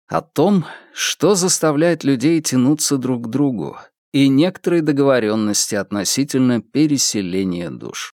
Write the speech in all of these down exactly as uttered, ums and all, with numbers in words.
О том, что заставляет людей тянуться друг к другу, и некоторые договоренности относительно переселения душ.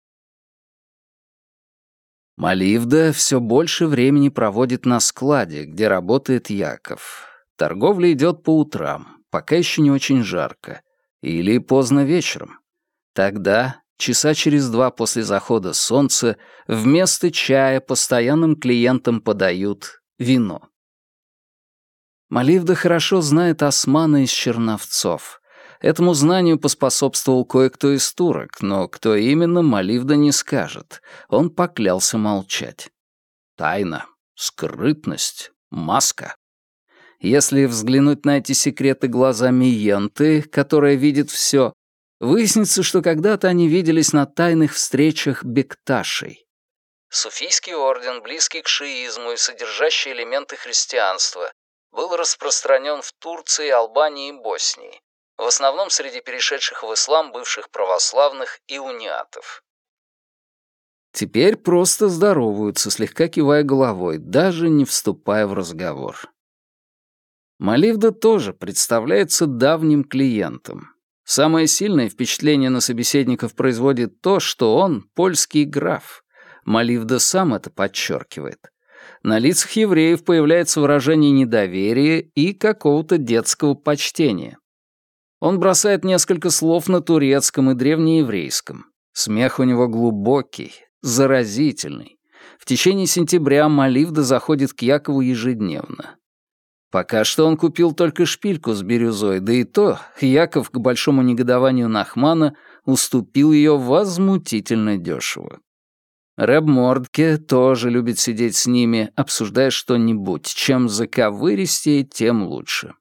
Маливда все больше времени проводит на складе, где работает Яков. Торговля идет по утрам, пока еще не очень жарко, или поздно вечером. Тогда, часа через два после захода солнца, вместо чая постоянным клиентам подают вино. Маливда хорошо знает Османа из Черновцов. Этому знанию поспособствовал кое-кто из турок, но кто именно, Маливда не скажет. Он поклялся молчать. Тайна, скрытность, маска. Если взглянуть на эти секреты глазами Йенты, которая видит все, выяснится, что когда-то они виделись на тайных встречах Бекташей. Суфийский орден, близкий к шиизму и содержащий элементы христианства, был распространен в Турции, Албании и Боснии, в основном среди перешедших в ислам бывших православных и униатов. Теперь просто здороваются, слегка кивая головой, даже не вступая в разговор. Маливда тоже представляется давним клиентом. Самое сильное впечатление на собеседников производит то, что он польский граф. Маливда сам это подчеркивает. На лицах евреев появляется выражение недоверия и какого-то детского почтения. Он бросает несколько слов на турецком и древнееврейском. Смех у него глубокий, заразительный. В течение сентября Маливда заходит к Якову ежедневно. Пока что он купил только шпильку с бирюзой, да и то Яков, к большому негодованию Нахмана, уступил ее возмутительно дешево. Рэб Мордке тоже любит сидеть с ними, обсуждая что-нибудь. Чем заковыристее, тем лучше.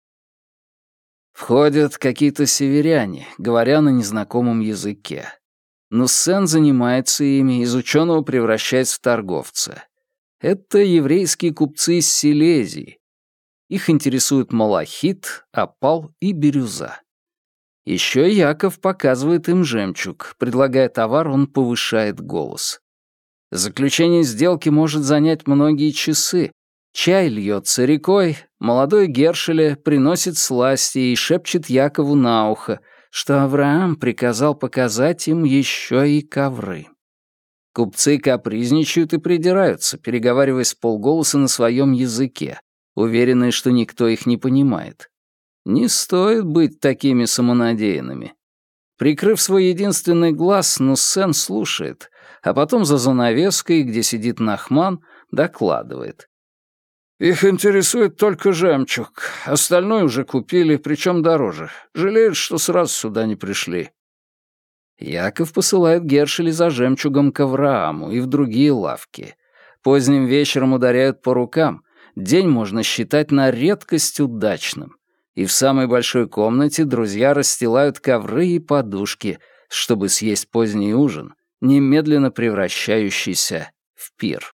Входят какие-то северяне, говоря на незнакомом языке. Нуссен занимается ими, из ученого превращается в торговца. Это еврейские купцы из Силезии. Их интересует малахит, опал и бирюза. Еще Яков показывает им жемчуг. Предлагая товар, он повышает голос. Заключение сделки может занять многие часы. Чай льется рекой, молодой Гершеле приносит сласти и шепчет Якову на ухо, что Авраам приказал показать им еще и ковры. Купцы капризничают и придираются, переговариваясь вполголоса на своем языке, уверенные, что никто их не понимает. Не стоит быть такими самонадеянными. Прикрыв свой единственный глаз, Нуссен слушает, а потом за занавеской, где сидит Нахман, докладывает. «Их интересует только жемчуг. Остальное уже купили, причем дороже. Жалеют, что сразу сюда не пришли». Яков посылает Гершеля за жемчугом к Аврааму и в другие лавки. Поздним вечером ударяют по рукам. День можно считать на редкость удачным. И в самой большой комнате друзья расстилают ковры и подушки, чтобы съесть поздний ужин, немедленно превращающийся в пир.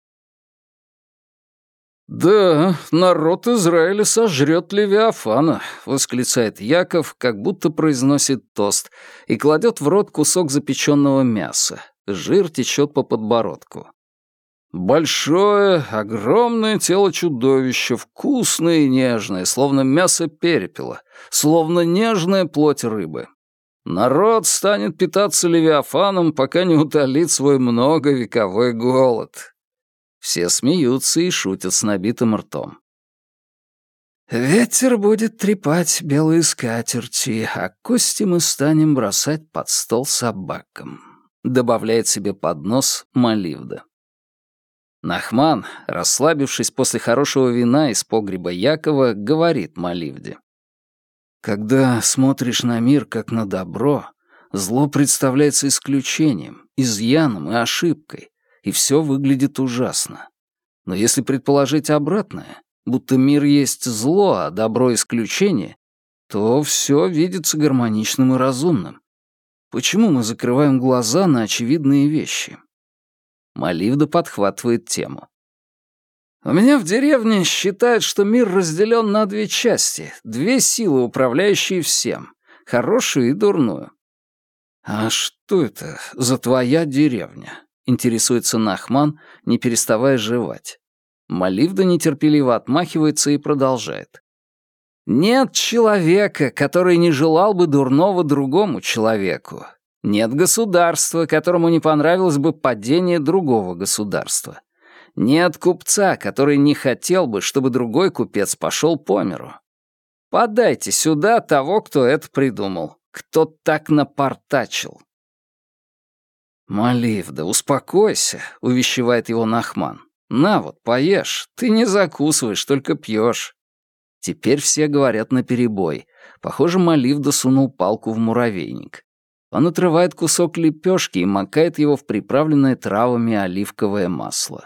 «Да, народ Израиля сожрет Левиафана», — восклицает Яков, как будто произносит тост, и кладет в рот кусок запеченного мяса. Жир течет по подбородку. «Большое, огромное тело чудовища, вкусное и нежное, словно мясо перепела, словно нежная плоть рыбы. Народ станет питаться Левиафаном, пока не утолит свой многовековой голод». Все смеются и шутят с набитым ртом. «Ветер будет трепать белые скатерти, а кости мы станем бросать под стол собакам», — добавляет себе под нос Маливда. Нахман, расслабившись после хорошего вина из погреба Якова, говорит Маливде. «Когда смотришь на мир как на добро, зло представляется исключением, изъяном и ошибкой, и все выглядит ужасно. Но если предположить обратное, будто мир есть зло, а добро — исключение, то все видится гармоничным и разумным. Почему мы закрываем глаза на очевидные вещи?» Маливда подхватывает тему. «У меня в деревне считают, что мир разделен на две части, две силы, управляющие всем, хорошую и дурную». «А что это за твоя деревня?» — интересуется Нахман, не переставая жевать. Маливда нетерпеливо отмахивается и продолжает. «Нет человека, который не желал бы дурного другому человеку. Нет государства, которому не понравилось бы падение другого государства. Нет купца, который не хотел бы, чтобы другой купец пошел по миру. Подайте сюда того, кто это придумал, кто так напортачил». «Маливда, успокойся», — увещевает его Нахман. «На вот, поешь. Ты не закусываешь, только пьешь». Теперь все говорят наперебой. Похоже, Маливда сунул палку в муравейник. Он отрывает кусок лепешки и макает его в приправленное травами оливковое масло.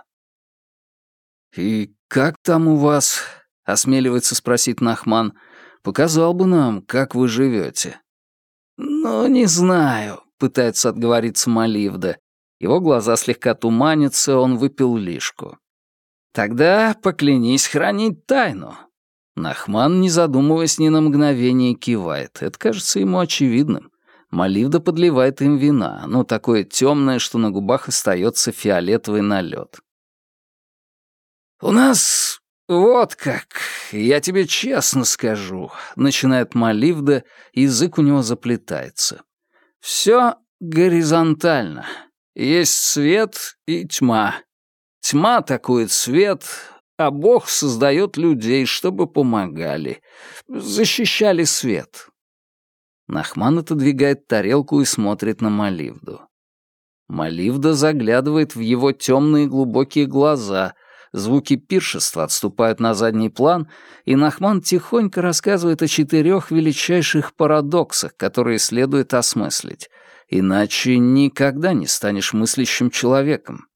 «И как там у вас?» — осмеливается спросить Нахман. «Показал бы нам, как вы живете». «Ну, не знаю», — пытается отговориться Маливда. Его глаза слегка туманятся, он выпил лишку. «Тогда поклянись хранить тайну». Нахман, не задумываясь ни на мгновение, кивает. Это кажется ему очевидным. Маливда подливает им вина, оно такое темное, что на губах остается фиолетовый налет. «У нас вот как, я тебе честно скажу», — начинает Маливда, язык у него заплетается. «Все горизонтально. Есть свет и тьма. Тьма атакует свет, а Бог создает людей, чтобы помогали, защищали свет». Нахман отодвигает тарелку и смотрит на Маливду. Маливда заглядывает в его темные глубокие глаза, звуки пиршества отступают на задний план, и Нахман тихонько рассказывает о четырех величайших парадоксах, которые следует осмыслить, иначе никогда не станешь мыслящим человеком.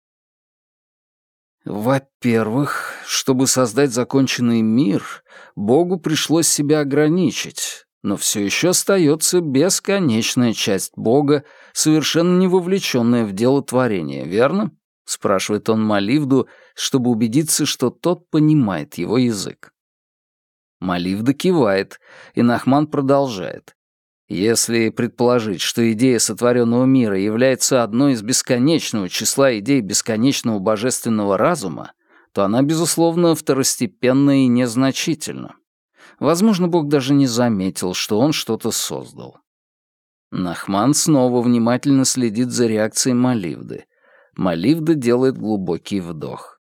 Во-первых, чтобы создать законченный мир, Богу пришлось себя ограничить, но все еще остается бесконечная часть Бога, совершенно не вовлеченная в дело творения, верно? Спрашивает он Маливду, чтобы убедиться, что тот понимает его язык. Маливда кивает, и Нахман продолжает. Если предположить, что идея сотворенного мира является одной из бесконечного числа идей бесконечного божественного разума, то она, безусловно, второстепенна и незначительна. Возможно, Бог даже не заметил, что он что-то создал. Нахман снова внимательно следит за реакцией Маливды. Маливда делает глубокий вдох.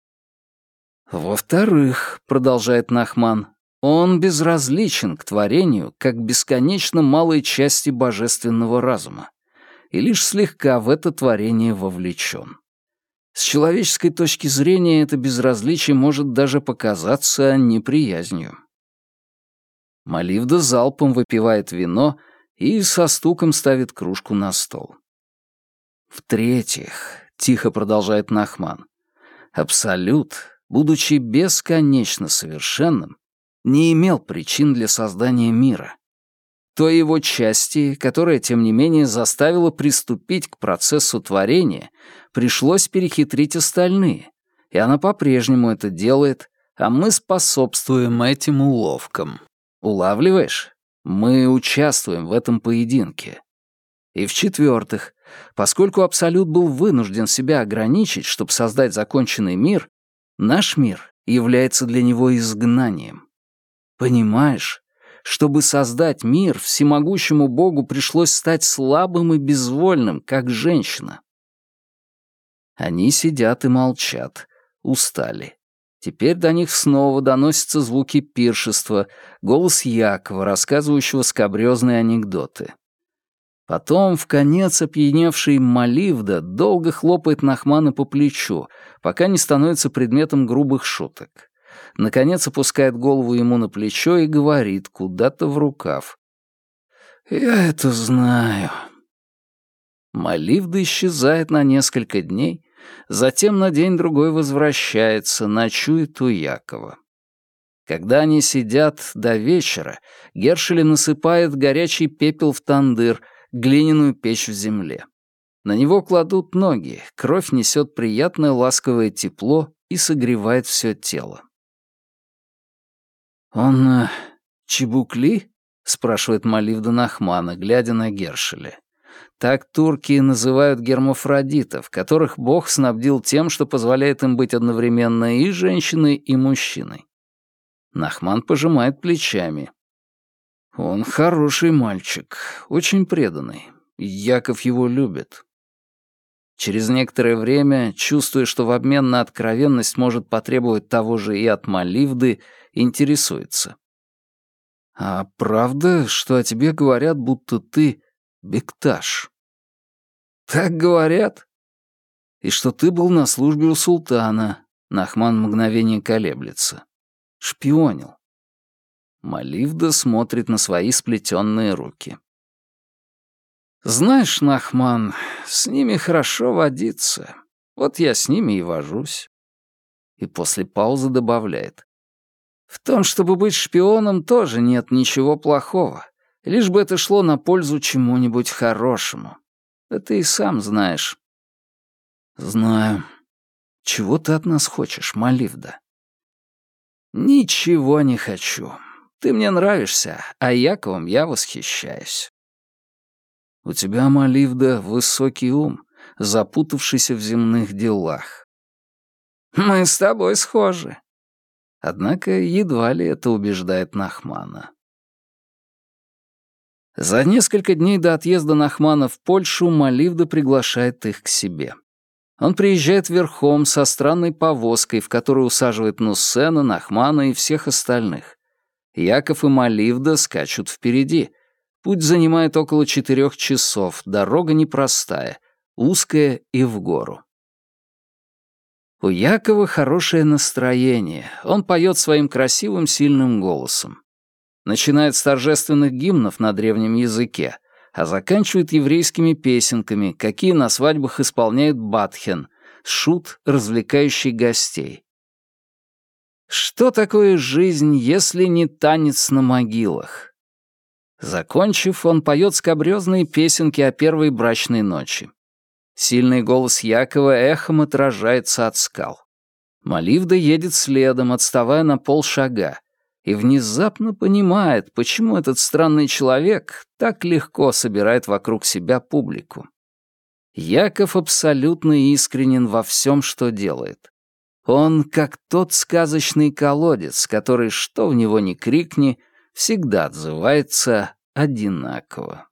«Во-вторых, — продолжает Нахман, — он безразличен к творению как бесконечно малой части божественного разума и лишь слегка в это творение вовлечен. С человеческой точки зрения это безразличие может даже показаться неприязнью». Маливда залпом выпивает вино и со стуком ставит кружку на стол. «В-третьих, — тихо продолжает Нахман, — Абсолют, будучи бесконечно совершенным, не имел причин для создания мира. Той его части, которая, тем не менее, заставила приступить к процессу творения, пришлось перехитрить остальные, и она по-прежнему это делает, а мы способствуем этим уловкам. Улавливаешь? Мы участвуем в этом поединке. И в-четвертых, поскольку Абсолют был вынужден себя ограничить, чтобы создать законченный мир, наш мир является для него изгнанием. Понимаешь, чтобы создать мир, всемогущему Богу пришлось стать слабым и безвольным, как женщина. Они сидят и молчат, устали. Теперь до них снова доносятся звуки пиршества, голос Якова, рассказывающего скабрёзные анекдоты. Потом, вконец опьяневший Маливда долго хлопает Нахмана по плечу, пока не становится предметом грубых шуток. Наконец опускает голову ему на плечо и говорит куда-то в рукав. «Я это знаю». Маливда исчезает на несколько дней, затем на день-другой возвращается, ночует у Якова. Когда они сидят до вечера, Гершели насыпает горячий пепел в тандыр, глиняную печь в земле. На него кладут ноги, кровь несет приятное ласковое тепло и согревает все тело. «Он э, чебукли?» — спрашивает Маливда Нахмана, глядя на Гершеля. Так турки называют гермафродитов, которых Бог снабдил тем, что позволяет им быть одновременно и женщиной, и мужчиной. Нахман пожимает плечами. Он хороший мальчик, очень преданный. Яков его любит. Через некоторое время, чувствуя, что в обмен на откровенность может потребовать того же и от Маливды, интересуется. «А правда, что о тебе говорят, будто ты Бекташ?» «Так говорят». «И что ты был на службе у султана?» Нахман мгновение колеблется. «Шпионил». Маливда смотрит на свои сплетенные руки. «Знаешь, Нахман, с ними хорошо водиться. Вот я с ними и вожусь». И после паузы добавляет. «В том, чтобы быть шпионом, тоже нет ничего плохого, лишь бы это шло на пользу чему-нибудь хорошему. Да ты и сам знаешь». «Знаю. Чего ты от нас хочешь, Маливда?» «Ничего не хочу. Ты мне нравишься, а Яковом я восхищаюсь». «У тебя, Маливда, высокий ум, запутавшийся в земных делах». «Мы с тобой схожи». Однако едва ли это убеждает Нахмана. За несколько дней до отъезда Нахмана в Польшу Маливда приглашает их к себе. Он приезжает верхом со странной повозкой, в которую усаживает Нуссена, Нахмана и всех остальных. Яков и Маливда скачут впереди. Путь занимает около четырех часов, дорога непростая, узкая и в гору. У Якова хорошее настроение, он поет своим красивым сильным голосом. Начинает с торжественных гимнов на древнем языке, а заканчивает еврейскими песенками, какие на свадьбах исполняет Батхен, шут, развлекающий гостей. Что такое жизнь, если не танец на могилах? Закончив, он поет скабрёзные песенки о первой брачной ночи. Сильный голос Якова эхом отражается от скал. Маливда едет следом, отставая на полшага, и внезапно понимает, почему этот странный человек так легко собирает вокруг себя публику. Яков абсолютно искренен во всем, что делает. Он как тот сказочный колодец, который, что в него ни крикни, всегда отзывается одинаково.